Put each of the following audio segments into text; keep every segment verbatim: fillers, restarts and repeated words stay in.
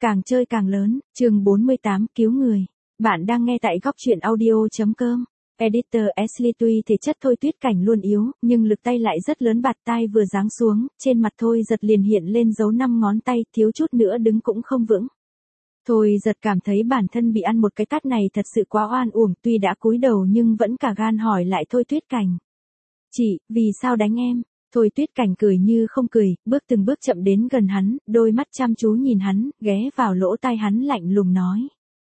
càng chơi càng lớn, chương bốn mươi tám, cứu người. Bạn đang nghe tại góc truyện audio chấm com. Editor Ashley tuy thể chất Thôi Tuyết Cảnh luôn yếu, nhưng lực tay lại rất lớn, bạt tai vừa giáng xuống, trên mặt Thôi Giật liền hiện lên dấu năm ngón tay, thiếu chút nữa đứng cũng không vững. Thôi Giật cảm thấy bản thân bị ăn một cái tát này thật sự quá oan uổng, tuy đã cúi đầu nhưng vẫn cả gan hỏi lại Thôi Tuyết Cảnh. Chị, vì sao đánh em? Thôi Tuyết Cảnh cười như không cười, bước từng bước chậm đến gần hắn, đôi mắt chăm chú nhìn hắn, ghé vào lỗ tai hắn lạnh lùng nói.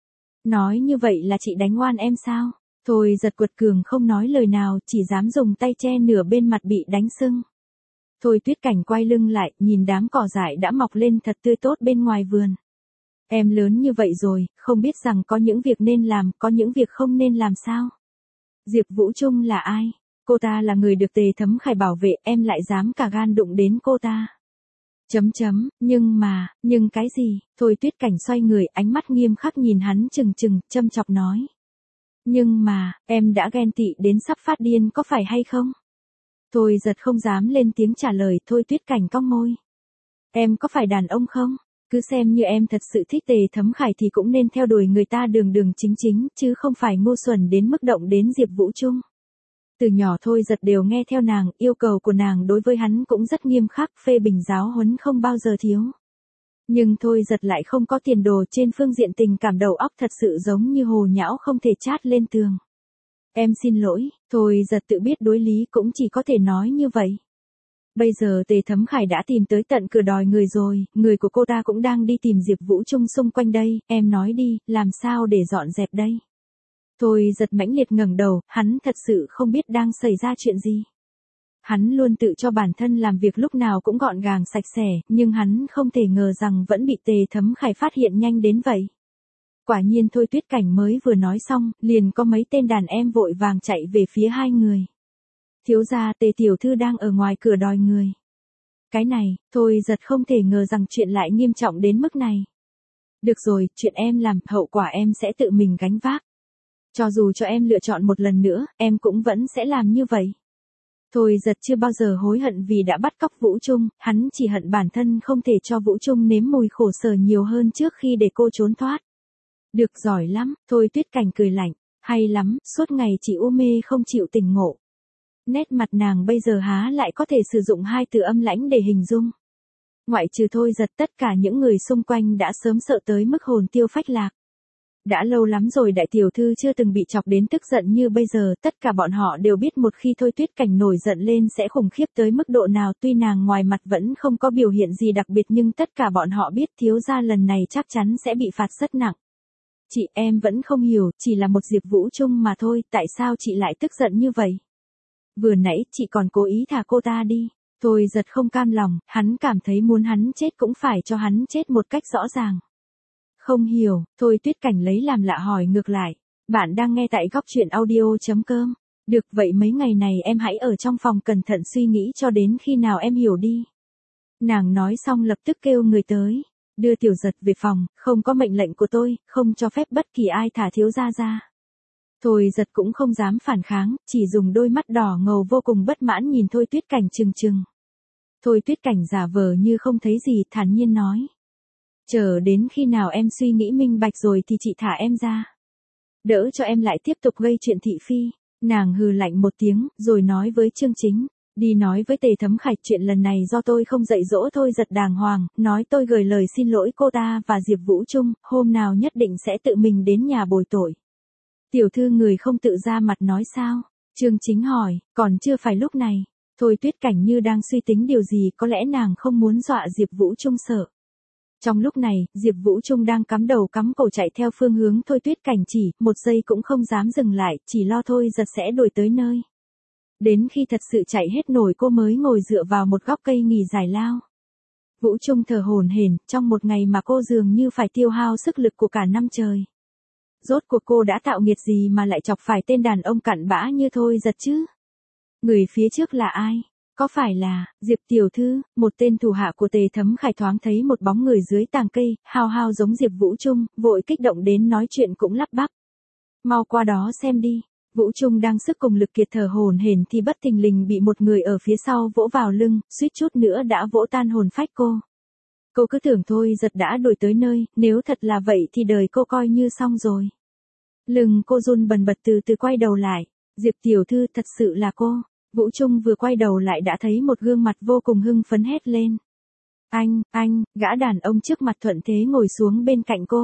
Nói như vậy là chị đánh oan em sao? Thôi Giật quật cường không nói lời nào, chỉ dám dùng tay che nửa bên mặt bị đánh sưng. Thôi Tuyết Cảnh quay lưng lại, nhìn đám cỏ dại đã mọc lên thật tươi tốt bên ngoài vườn. Em lớn như vậy rồi, không biết rằng có những việc nên làm, có những việc không nên làm sao? Diệp Vũ Trung là ai? Cô ta là người được Tề Thấm Khải bảo vệ, em lại dám cả gan đụng đến cô ta. Chấm chấm, nhưng mà, nhưng cái gì? Thôi Tuyết Cảnh xoay người, ánh mắt nghiêm khắc nhìn hắn chừng chừng, châm chọc nói. Nhưng mà, em đã ghen tị đến sắp phát điên có phải hay không? Thôi Giật không dám lên tiếng trả lời, Thôi Tuyết Cảnh cong môi. Em có phải đàn ông không? Cứ xem như em thật sự thích Tề Thấm Khải thì cũng nên theo đuổi người ta đường đường chính chính, chứ không phải ngu xuẩn đến mức động đến Diệp Vũ Trung. Từ nhỏ Thôi Giật đều nghe theo nàng, yêu cầu của nàng đối với hắn cũng rất nghiêm khắc, phê bình giáo huấn không bao giờ thiếu. Nhưng Thôi Giật lại không có tiền đồ, trên phương diện tình cảm đầu óc thật sự giống như hồ nhão không thể chát lên tường. Em xin lỗi, Thôi Giật tự biết đối lý cũng chỉ có thể nói như vậy. Bây giờ Tề Thấm Khải đã tìm tới tận cửa đòi người rồi, người của cô ta cũng đang đi tìm Diệp Vũ Trung xung quanh đây, em nói đi, làm sao để dọn dẹp đây? Thôi Giật mãnh liệt ngẩng đầu, hắn thật sự không biết đang xảy ra chuyện gì. Hắn luôn tự cho bản thân làm việc lúc nào cũng gọn gàng sạch sẽ, nhưng hắn không thể ngờ rằng vẫn bị Tề Thấm Khải phát hiện nhanh đến vậy. Quả nhiên Thôi Tuyết Cảnh mới vừa nói xong, liền có mấy tên đàn em vội vàng chạy về phía hai người. Thiếu gia, Tề tiểu thư đang ở ngoài cửa đòi người. Cái này, Thôi Giật không thể ngờ rằng chuyện lại nghiêm trọng đến mức này. Được rồi, chuyện em làm, hậu quả em sẽ tự mình gánh vác. Cho dù cho em lựa chọn một lần nữa, em cũng vẫn sẽ làm như vậy. Thôi Giật chưa bao giờ hối hận vì đã bắt cóc Vũ Trung, hắn chỉ hận bản thân không thể cho Vũ Trung nếm mùi khổ sở nhiều hơn trước khi để cô trốn thoát. Được, giỏi lắm, Thôi Tuyết Cảnh cười lạnh, hay lắm, suốt ngày chỉ u mê không chịu tỉnh ngộ. Nét mặt nàng bây giờ há lại có thể sử dụng hai từ âm lãnh để hình dung. Ngoại trừ Thôi Giật, tất cả những người xung quanh đã sớm sợ tới mức hồn tiêu phách lạc. Đã lâu lắm rồi đại tiểu thư chưa từng bị chọc đến tức giận như bây giờ, tất cả bọn họ đều biết một khi Thôi Tuyết Cảnh nổi giận lên sẽ khủng khiếp tới mức độ nào, tuy nàng ngoài mặt vẫn không có biểu hiện gì đặc biệt nhưng tất cả bọn họ biết thiếu gia lần này chắc chắn sẽ bị phạt rất nặng. Chị, em vẫn không hiểu, chỉ là một Diệp Vũ Trung mà thôi, tại sao chị lại tức giận như vậy? Vừa nãy chị còn cố ý thả cô ta đi. Thôi Giật không cam lòng, hắn cảm thấy muốn hắn chết cũng phải cho hắn chết một cách rõ ràng. Không hiểu, Thôi Tuyết Cảnh lấy làm lạ hỏi ngược lại. Bạn đang nghe tại góc truyện audio chấm com. Được, vậy mấy ngày này em hãy ở trong phòng cẩn thận suy nghĩ cho đến khi nào em hiểu đi. Nàng nói xong lập tức kêu người tới. Đưa Tiểu Giật về phòng, không có mệnh lệnh của tôi, không cho phép bất kỳ ai thả thiếu gia ra. Thôi Giật cũng không dám phản kháng, chỉ dùng đôi mắt đỏ ngầu vô cùng bất mãn nhìn Thôi Tuyết Cảnh trừng trừng. Thôi Tuyết Cảnh giả vờ như không thấy gì, thản nhiên nói. Chờ đến khi nào em suy nghĩ minh bạch rồi thì chị thả em ra. Đỡ cho em lại tiếp tục gây chuyện thị phi. Nàng hừ lạnh một tiếng, rồi nói với Trương Chính. Đi nói với Tề Thấm Khải, chuyện lần này do tôi không dạy dỗ Thôi Giật đàng hoàng, nói tôi gửi lời xin lỗi cô ta và Diệp Vũ Trung, hôm nào nhất định sẽ tự mình đến nhà bồi tội. Tiểu thư người không tự ra mặt nói sao? Trương Chính hỏi, còn chưa phải lúc này. Thôi Tuyết Cảnh như đang suy tính điều gì, có lẽ nàng không muốn dọa Diệp Vũ Trung sợ. Trong lúc này, Diệp Vũ Trung đang cắm đầu cắm cổ chạy theo phương hướng Thôi Tuyết Cảnh chỉ, một giây cũng không dám dừng lại, chỉ lo Thôi Giật sẽ đuổi tới nơi. Đến khi thật sự chạy hết nổi cô mới ngồi dựa vào một góc cây nghỉ giải lao. Vũ Trung thở hổn hển, trong một ngày mà cô dường như phải tiêu hao sức lực của cả năm trời. Rốt cuộc cô đã tạo nghiệt gì mà lại chọc phải tên đàn ông cặn bã như Thôi Giật chứ? Người phía trước là ai? Có phải là Diệp tiểu thư? Một tên thủ hạ của Tề Thấm Khải thoáng thấy một bóng người dưới tàng cây, hao hao giống Diệp Vũ Trung, vội kích động đến nói chuyện cũng lắp bắp. Mau qua đó xem đi. Vũ Trung đang sức cùng lực kiệt thở hổn hển thì bất thình lình bị một người ở phía sau vỗ vào lưng, suýt chút nữa đã vỗ tan hồn phách cô. Cô cứ tưởng Thôi Giật đã đuổi tới nơi, nếu thật là vậy thì đời cô coi như xong rồi. Lưng cô run bần bật từ từ quay đầu lại. Diệp tiểu thư, thật sự là cô. Vũ Trung vừa quay đầu lại đã thấy một gương mặt vô cùng hưng phấn hét lên. Anh, anh, gã đàn ông trước mặt thuận thế ngồi xuống bên cạnh cô.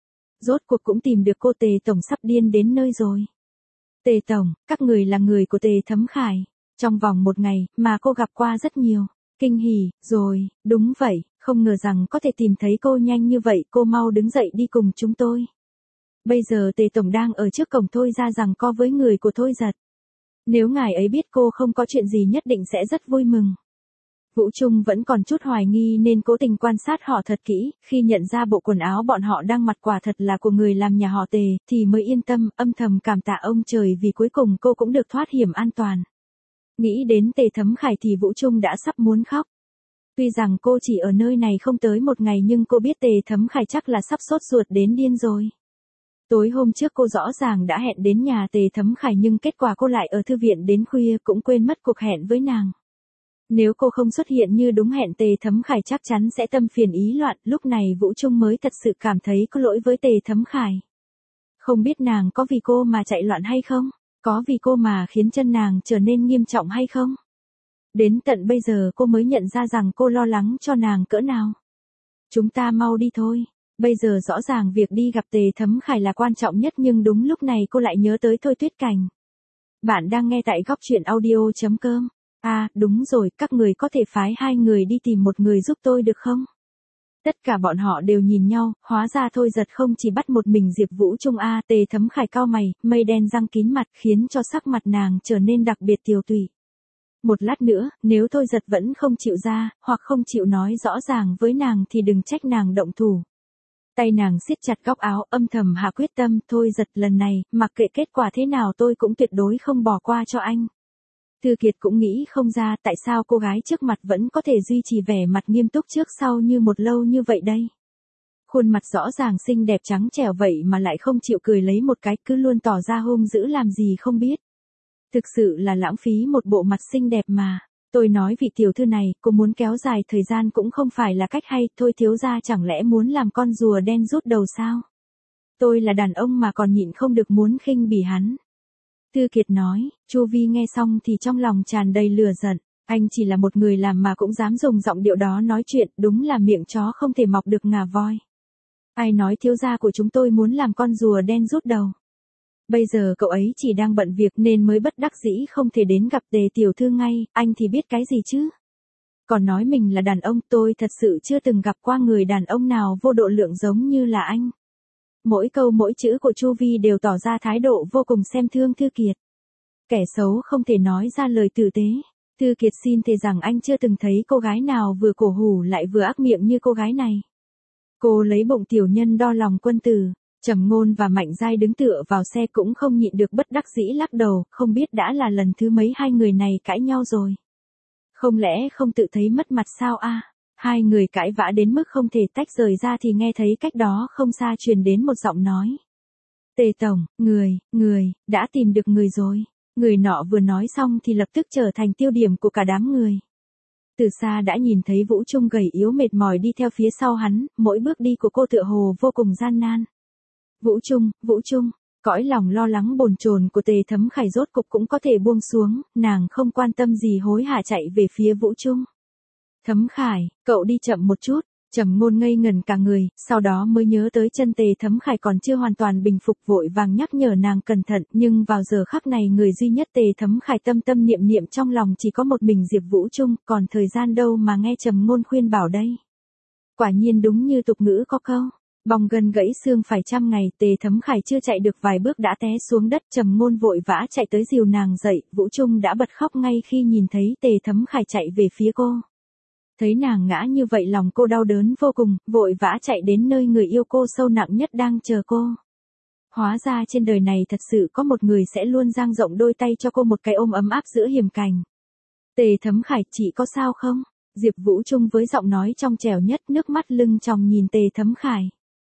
Rốt cuộc cũng tìm được cô. Tề Tổng sắp điên đến nơi rồi. Tề Tổng, các người là người của Tề Thấm Khải. Trong vòng một ngày mà cô gặp qua rất nhiều. Kinh hỉ, rồi, đúng vậy, không ngờ rằng có thể tìm thấy cô nhanh như vậy. Cô mau đứng dậy đi cùng chúng tôi. Bây giờ Tề Tổng đang ở trước cổng Thôi ra rằng co với người của Thôi Giật. Nếu ngài ấy biết cô không có chuyện gì nhất định sẽ rất vui mừng. Vũ Trung vẫn còn chút hoài nghi nên cố tình quan sát họ thật kỹ, khi nhận ra bộ quần áo bọn họ đang mặc quả thật là của người làm nhà họ Tề, thì mới yên tâm, âm thầm cảm tạ ông trời vì cuối cùng cô cũng được thoát hiểm an toàn. Nghĩ đến Tề Thấm Khải thì Vũ Trung đã sắp muốn khóc. Tuy rằng cô chỉ ở nơi này không tới một ngày nhưng cô biết Tề Thấm Khải chắc là sắp sốt ruột đến điên rồi. Tối hôm trước cô rõ ràng đã hẹn đến nhà Tề Thấm Khải nhưng kết quả cô lại ở thư viện đến khuya, cũng quên mất cuộc hẹn với nàng. Nếu cô không xuất hiện như đúng hẹn Tề Thấm Khải chắc chắn sẽ tâm phiền ý loạn, lúc này Vũ Trung mới thật sự cảm thấy có lỗi với Tề Thấm Khải. Không biết nàng có vì cô mà chạy loạn hay không? Có vì cô mà khiến chân nàng trở nên nghiêm trọng hay không? Đến tận bây giờ cô mới nhận ra rằng cô lo lắng cho nàng cỡ nào. Chúng ta mau đi thôi. Bây giờ rõ ràng việc đi gặp Tề Thấm Khải là quan trọng nhất nhưng đúng lúc này cô lại nhớ tới Thôi Tuyết Cảnh. Bạn đang nghe tại góc truyện audio chấm com. À, đúng rồi, các người có thể phái hai người đi tìm một người giúp tôi được không? Tất cả bọn họ đều nhìn nhau, hóa ra Thôi Giật không chỉ bắt một mình Diệp Vũ Trung a. À, Tề Thấm Khải cau mày, mây đen răng kín mặt khiến cho sắc mặt nàng trở nên đặc biệt tiều tụy. Một lát nữa, nếu Thôi Giật vẫn không chịu ra, hoặc không chịu nói rõ ràng với nàng thì đừng trách nàng động thủ. Tay nàng siết chặt góc áo, âm thầm hạ quyết tâm, Thôi Giật lần này, mặc kệ kết quả thế nào tôi cũng tuyệt đối không bỏ qua cho anh. Thư Kiệt cũng nghĩ không ra tại sao cô gái trước mặt vẫn có thể duy trì vẻ mặt nghiêm túc trước sau như một lâu như vậy đây. Khuôn mặt rõ ràng xinh đẹp trắng trẻo vậy mà lại không chịu cười lấy một cái, cứ luôn tỏ ra hung dữ làm gì không biết. Thực sự là lãng phí một bộ mặt xinh đẹp mà. Tôi nói vị tiểu thư này, cô muốn kéo dài thời gian cũng không phải là cách hay, Thôi thiếu gia chẳng lẽ muốn làm con rùa đen rút đầu sao? Tôi là đàn ông mà còn nhịn không được muốn khinh bỉ hắn. Thư Kiệt nói. Chu Vi nghe xong thì trong lòng tràn đầy lửa giận. Anh chỉ là một người làm mà cũng dám dùng giọng điệu đó nói chuyện, đúng là miệng chó không thể mọc được ngà voi. Ai nói thiếu gia của chúng tôi muốn làm con rùa đen rút đầu? Bây giờ cậu ấy chỉ đang bận việc nên mới bất đắc dĩ không thể đến gặp Tề tiểu thư ngay, anh thì biết cái gì chứ? Còn nói mình là đàn ông, tôi thật sự chưa từng gặp qua người đàn ông nào vô độ lượng giống như là anh. Mỗi câu mỗi chữ của Chu Vi đều tỏ ra thái độ vô cùng xem thương Thư Kiệt. Kẻ xấu không thể nói ra lời tử tế. Thư Kiệt xin thề rằng anh chưa từng thấy cô gái nào vừa cổ hủ lại vừa ác miệng như cô gái này. Cô lấy bụng tiểu nhân đo lòng quân tử. Trầm Ngôn và Mạnh Giai đứng tựa vào xe cũng không nhịn được bất đắc dĩ lắc đầu, không biết đã là lần thứ mấy hai người này cãi nhau rồi. Không lẽ không tự thấy mất mặt sao a? À? Hai người cãi vã đến mức không thể tách rời ra thì nghe thấy cách đó không xa truyền đến một giọng nói. Tề Tổng, người, người, đã tìm được người rồi. Người nọ vừa nói xong thì lập tức trở thành tiêu điểm của cả đám người. Từ xa đã nhìn thấy Vũ Trung gầy yếu mệt mỏi đi theo phía sau hắn, mỗi bước đi của cô tựa hồ vô cùng gian nan. Vũ Trung, Vũ Trung, cõi lòng lo lắng bồn chồn của Tề Thấm Khải rốt cục cũng có thể buông xuống, nàng không quan tâm gì hối hả chạy về phía Vũ Trung. Thấm Khải, cậu đi chậm một chút. Trầm Ngôn ngây ngẩn cả người, sau đó mới nhớ tới chân Tề Thấm Khải còn chưa hoàn toàn bình phục, vội vàng nhắc nhở nàng cẩn thận, nhưng vào giờ khắc này người duy nhất Tề Thấm Khải tâm tâm niệm niệm trong lòng chỉ có một mình Diệp Vũ Trung, còn thời gian đâu mà nghe Trầm Ngôn khuyên bảo đây. Quả nhiên đúng như tục ngữ có câu, bong gân gãy xương phải trăm ngày. Tề Thấm Khải chưa chạy được vài bước đã té xuống đất, Trầm Ngôn vội vã chạy tới dìu nàng dậy, Vũ Trung đã bật khóc ngay khi nhìn thấy Tề Thấm Khải chạy về phía cô. Thấy nàng ngã như vậy lòng cô đau đớn vô cùng, vội vã chạy đến nơi người yêu cô sâu nặng nhất đang chờ cô. Hóa ra trên đời này thật sự có một người sẽ luôn dang rộng đôi tay cho cô một cái ôm ấm áp giữa hiểm cảnh. Tề Thấm Khải, chị có sao không? Diệp Vũ Trung với giọng nói trong trẻo nhất, nước mắt lưng tròng nhìn Tề Thấm Khải.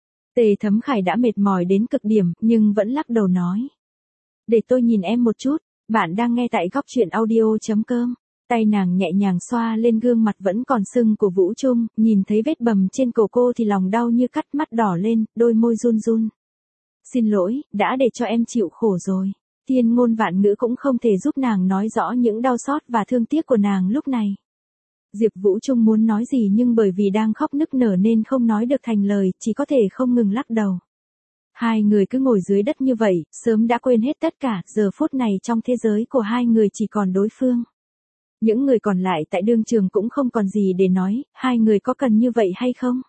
Tề Thấm Khải đã mệt mỏi đến cực điểm, nhưng vẫn lắc đầu nói. Để tôi nhìn em một chút, bạn đang nghe tại góc truyện audio chấm com. Tay nàng nhẹ nhàng xoa lên gương mặt vẫn còn sưng của Vũ Trung, nhìn thấy vết bầm trên cổ cô thì lòng đau như cắt, mắt đỏ lên, đôi môi run run. Xin lỗi, đã để cho em chịu khổ rồi. Thiên ngôn vạn ngữ cũng không thể giúp nàng nói rõ những đau xót và thương tiếc của nàng lúc này. Diệp Vũ Trung muốn nói gì nhưng bởi vì đang khóc nức nở nên không nói được thành lời, chỉ có thể không ngừng lắc đầu. Hai người cứ ngồi dưới đất như vậy, sớm đã quên hết tất cả, giờ phút này trong thế giới của hai người chỉ còn đối phương. Những người còn lại tại đương trường cũng không còn gì để nói, hai người có cần như vậy hay không?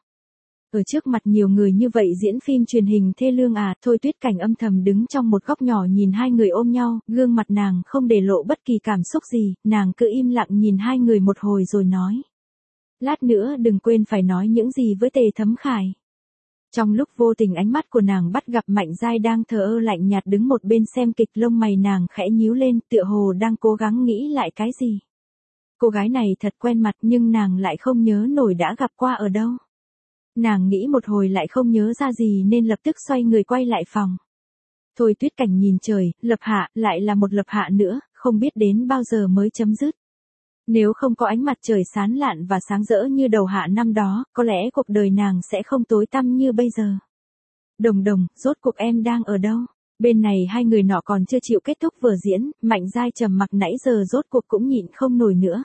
Ở trước mặt nhiều người như vậy diễn phim truyền hình thê lương à, Thôi Tuyết Cảnh âm thầm đứng trong một góc nhỏ nhìn hai người ôm nhau, gương mặt nàng không để lộ bất kỳ cảm xúc gì, nàng cứ im lặng nhìn hai người một hồi rồi nói. Lát nữa đừng quên phải nói những gì với Tề Thấm Khải. Trong lúc vô tình ánh mắt của nàng bắt gặp Mạnh Giai đang thờ ơ lạnh nhạt đứng một bên xem kịch, lông mày nàng khẽ nhíu lên, tựa hồ đang cố gắng nghĩ lại cái gì. Cô gái này thật quen mặt nhưng nàng lại không nhớ nổi đã gặp qua ở đâu. Nàng nghĩ một hồi lại không nhớ ra gì nên lập tức xoay người quay lại phòng. Thôi Tuyết Cảnh nhìn trời, lập hạ, lại là một lập hạ nữa, không biết đến bao giờ mới chấm dứt. Nếu không có ánh mặt trời sáng lạn và sáng rỡ như đầu hạ năm đó, có lẽ cuộc đời nàng sẽ không tối tăm như bây giờ. Đồng Đồng, rốt cuộc em đang ở đâu? Bên này hai người nọ còn chưa chịu kết thúc vở diễn, Mạnh Giai trầm mặc nãy giờ rốt cuộc cũng nhịn không nổi nữa.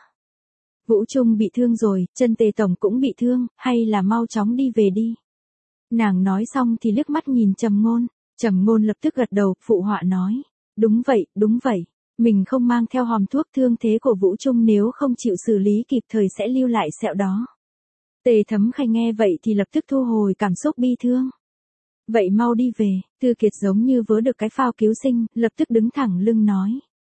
Vũ Trung bị thương rồi, chân Tề tổng cũng bị thương, hay là mau chóng đi về đi. Nàng nói xong thì liếc mắt nhìn Trầm Ngôn, Trầm Ngôn lập tức gật đầu, phụ họa nói. Đúng vậy, đúng vậy, mình không mang theo hòm thuốc, thương thế của Vũ Trung nếu không chịu xử lý kịp thời sẽ lưu lại sẹo đó. Tề Thấm Khải nghe vậy thì lập tức thu hồi cảm xúc bi thương. Vậy mau đi về, Tư Kiệt giống như vớ được cái phao cứu sinh, lập tức đứng thẳng lưng nói.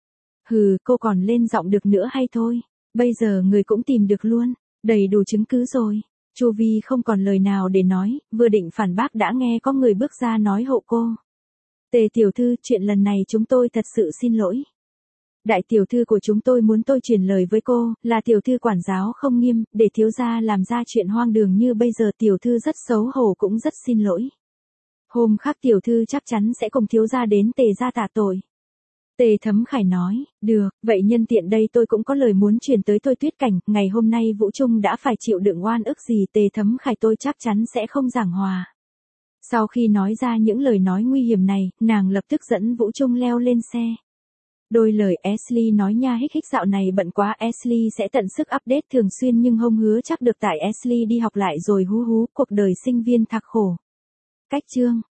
Hừ, cô còn lên giọng được nữa hay thôi, bây giờ người cũng tìm được luôn, đầy đủ chứng cứ rồi. Chu Vi không còn lời nào để nói, vừa định phản bác đã nghe có người bước ra nói hộ cô. Tề tiểu thư, chuyện lần này chúng tôi thật sự xin lỗi. Đại tiểu thư của chúng tôi muốn tôi truyền lời với cô, là tiểu thư quản giáo không nghiêm, để thiếu gia làm ra chuyện hoang đường như bây giờ, tiểu thư rất xấu hổ cũng rất xin lỗi. Hôm khác tiểu thư chắc chắn sẽ cùng thiếu gia đến Tề gia tạ tội. Tề Thấm Khải nói, được, vậy nhân tiện đây tôi cũng có lời muốn truyền tới Thôi Tuyết Cảnh, ngày hôm nay Vũ Trung đã phải chịu đựng oan ức gì, Tề Thấm Khải tôi chắc chắn sẽ không giảng hòa. Sau khi nói ra những lời nói nguy hiểm này, nàng lập tức dẫn Vũ Trung leo lên xe. Đôi lời Ashley nói nha, hích hích dạo này bận quá, Ashley sẽ tận sức update thường xuyên nhưng không hứa chắc được, tại Ashley đi học lại rồi, hú hú, cuộc đời sinh viên thạc khổ. Cách chương